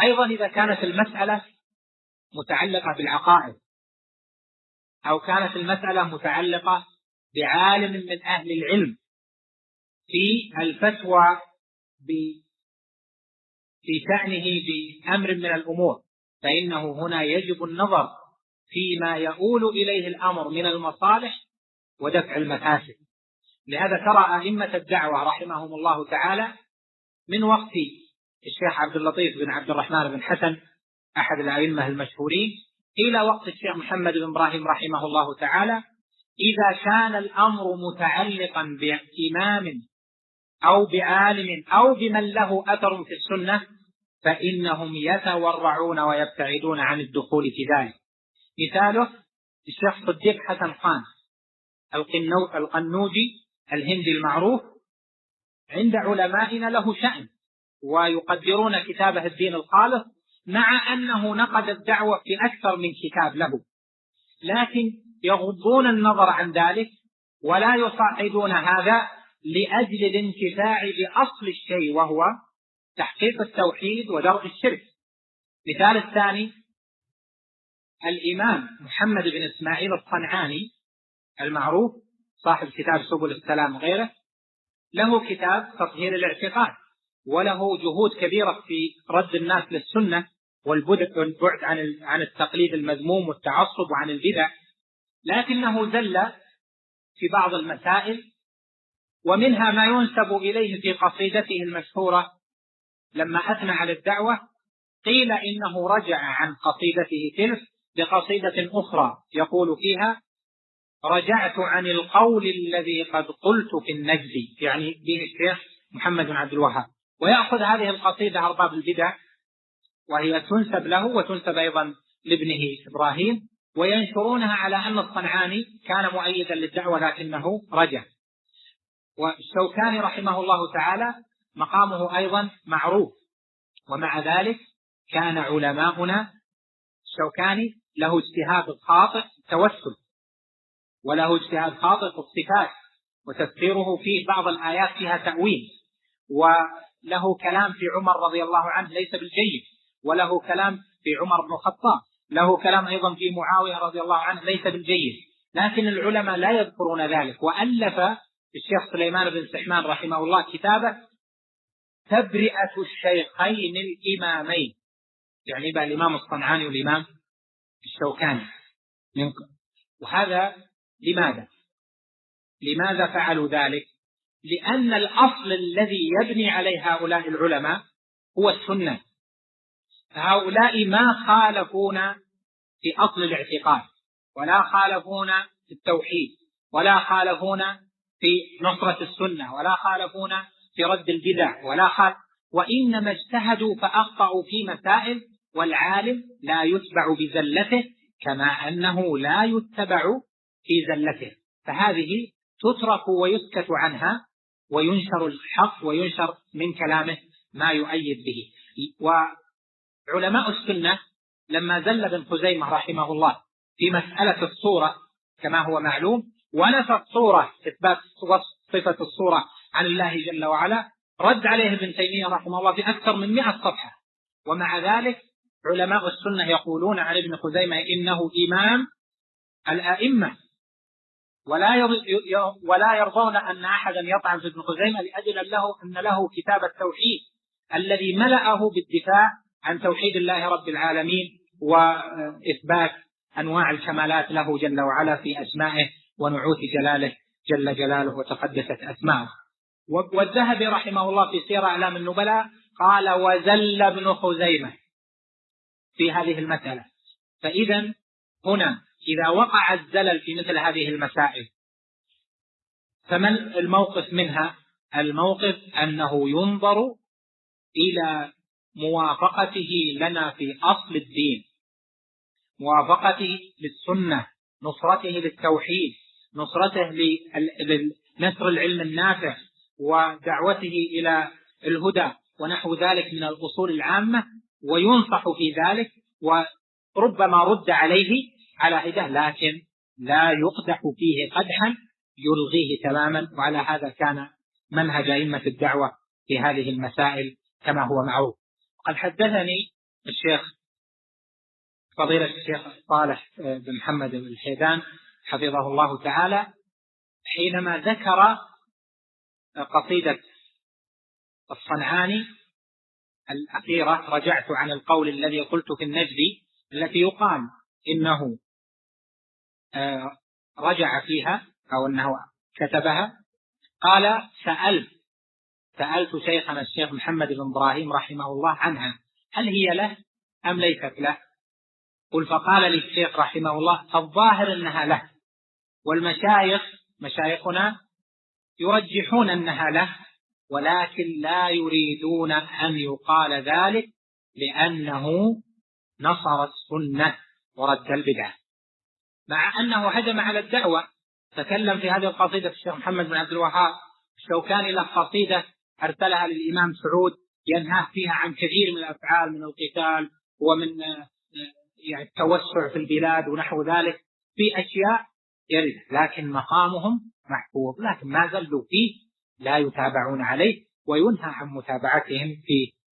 أيضا إذا كانت المسألة متعلقة بالعقائد، أو كانت المسألة متعلقة بعالم من أهل العلم في الفتوى في شأنه بأمر من الأمور، فإنه هنا يجب النظر فيما يؤول إليه الأمر من المصالح ودفع المفاسد. لهذا ترى أئمة الدعوة رحمهم الله تعالى من وقت الشيخ عبد اللطيف بن عبد الرحمن بن حسن أحد الأئمة المشهورين إلى وقت الشيخ محمد بن إبراهيم رحمه الله تعالى، إذا كان الأمر متعلقا بإمام أو بعالم أو بمن له أثر في السنة فإنهم يتورعون ويبتعدون عن الدخول في ذلك. مثاله الشيخ صديق حسن خان القنوجي الهندي المعروف، عند علمائنا له شأن ويقدرون كتابه الدين الخالص، مع أنه نقد الدعوة في أكثر من كتاب له، لكن يغضون النظر عن ذلك ولا يصعدون هذا لأجل الانتفاع بأصل الشيء وهو تحقيق التوحيد ودرء الشرك. مثال الثاني الإمام محمد بن إسماعيل الصنعاني المعروف صاحب كتاب سبل السلام وغيره، له كتاب تطهير الاعتقاد، وله جهود كبيرة في رد الناس للسنة والبعد عن التقليد المذموم والتعصب وعن البدع، لكنه زل في بعض المسائل، ومنها ما ينسب إليه في قصيدته المشهورة لما أثنى على الدعوة، قيل إنه رجع عن قصيدته تلك بقصيدة أخرى يقول فيها: رجعت عن القول الذي قد قلت في النجد، يعني به الشيخ محمد بن عبد الوهاب. ويأخذ هذه القصيدة أرباب البدع وهي تنسب له وتنسب أيضا لابنه إبراهيم، وينشرونها على أن الصنعاني كان مؤيدا للدعوة لكنه رجع. والشوكاني رحمه الله تعالى مقامه أيضا معروف، ومع ذلك كان علماؤنا الشوكاني له اجتهاد خاطئ التوسل، وله اجتهاد خاطئ في الصفات، وتفسيره فيه بعض الآيات فيها تأويل، وله كلام في عمر رضي الله عنه ليس بالجيد، وله كلام في عمر بن الخطاب، له كلام أيضا في معاوية رضي الله عنه ليس بالجيد، لكن العلماء لا يذكرون ذلك. وألف الشيخ سليمان بن سحمان رحمه الله كتابه تبرئة الشيخين الإمامين، يعني بقى الإمام الصنعاني والإمام الشوكاني. وهذا لماذا فعلوا ذلك؟ لأن الأصل الذي يبني عليه هؤلاء العلماء هو السنة، فهؤلاء ما خالفونا في أصل الاعتقاد، ولا خالفونا في التوحيد، ولا خالفونا في نصرة السنة، ولا خالفونا في رد البدع، وإنما اجتهدوا فأخطأوا في مسائل، والعالم لا يتبع بزلته كما أنه لا يتبع في زلته، فهذه تترك ويسكت عنها وينشر الحق وينشر من كلامه ما يؤيد به. وعلماء السنة لما زل ابن خزيمة رحمه الله في مسألة الصورة كما هو معلوم، ونفى الصورة إثبات صفة الصورة عن الله جل وعلا، رد عليه ابن تيمية رحمه الله في أكثر من 100 صفحة، ومع ذلك علماء السنة يقولون عن ابن خزيمة إنه إمام الأئمة، ولا يرضون أن أحدا يطعن في ابن خزيمة لأجل أن له كتاب التوحيد الذي ملأه بالدفاع عن توحيد الله رب العالمين وإثبات أنواع الكمالات له جل وعلا في أسمائه ونعوت جلاله جل جلاله وتقدست أسماءه. والذهبي رحمه الله في سير أعلام النبلاء قال: وزل ابن خزيمة في هذه المسألة. فإذا هنا إذا وقع الزلل في مثل هذه المسائل فمن الموقف منها؟ الموقف أنه ينظر إلى موافقته لنا في أصل الدين، موافقته للسنة، نصرته للتوحيد، نصرته لنشر العلم النافع ودعوته إلى الهدى ونحو ذلك من الأصول العامة، وينصح في ذلك، وربما رد عليه على حدة، لكن لا يقدح فيه قدحا يلغيه تماما. وعلى هذا كان منهج أئمة الدعوة في هذه المسائل كما هو معروف. قد حدثني الشيخ فضيلة الشيخ صالح بن محمد بن الحيدان حفظه الله تعالى حينما ذكر قصيدة الصنعاني الأخيرة، رجعت عن القول الذي قلت في النجدي التي يقال إنه رجع فيها أو أنه كتبها، قال سألت شيخنا الشيخ محمد بن إبراهيم رحمه الله عنها هل هي له أم ليست له؟ قل فقال لي الشيخ رحمه الله الظاهر أنها له، مشايخنا يرجحون أنها له، ولكن لا يريدون أن يقال ذلك لأنه نصر السنة ورد البدعة، مع أنه هجم على الدعوة. تكلم في هذه القصيدة الشيخ محمد بن عبد الوهاب الشوكاني له قصيدة أرسلها للإمام سعود ينهاه فيها عن كثير من الأفعال من القتال ومن يعني التوسع في البلاد ونحو ذلك، في أشياء يرد، لكن مقامهم محفوظ، لكن ما زلوا فيه لا يتابعون عليه وينهى عن متابعتهم فيه.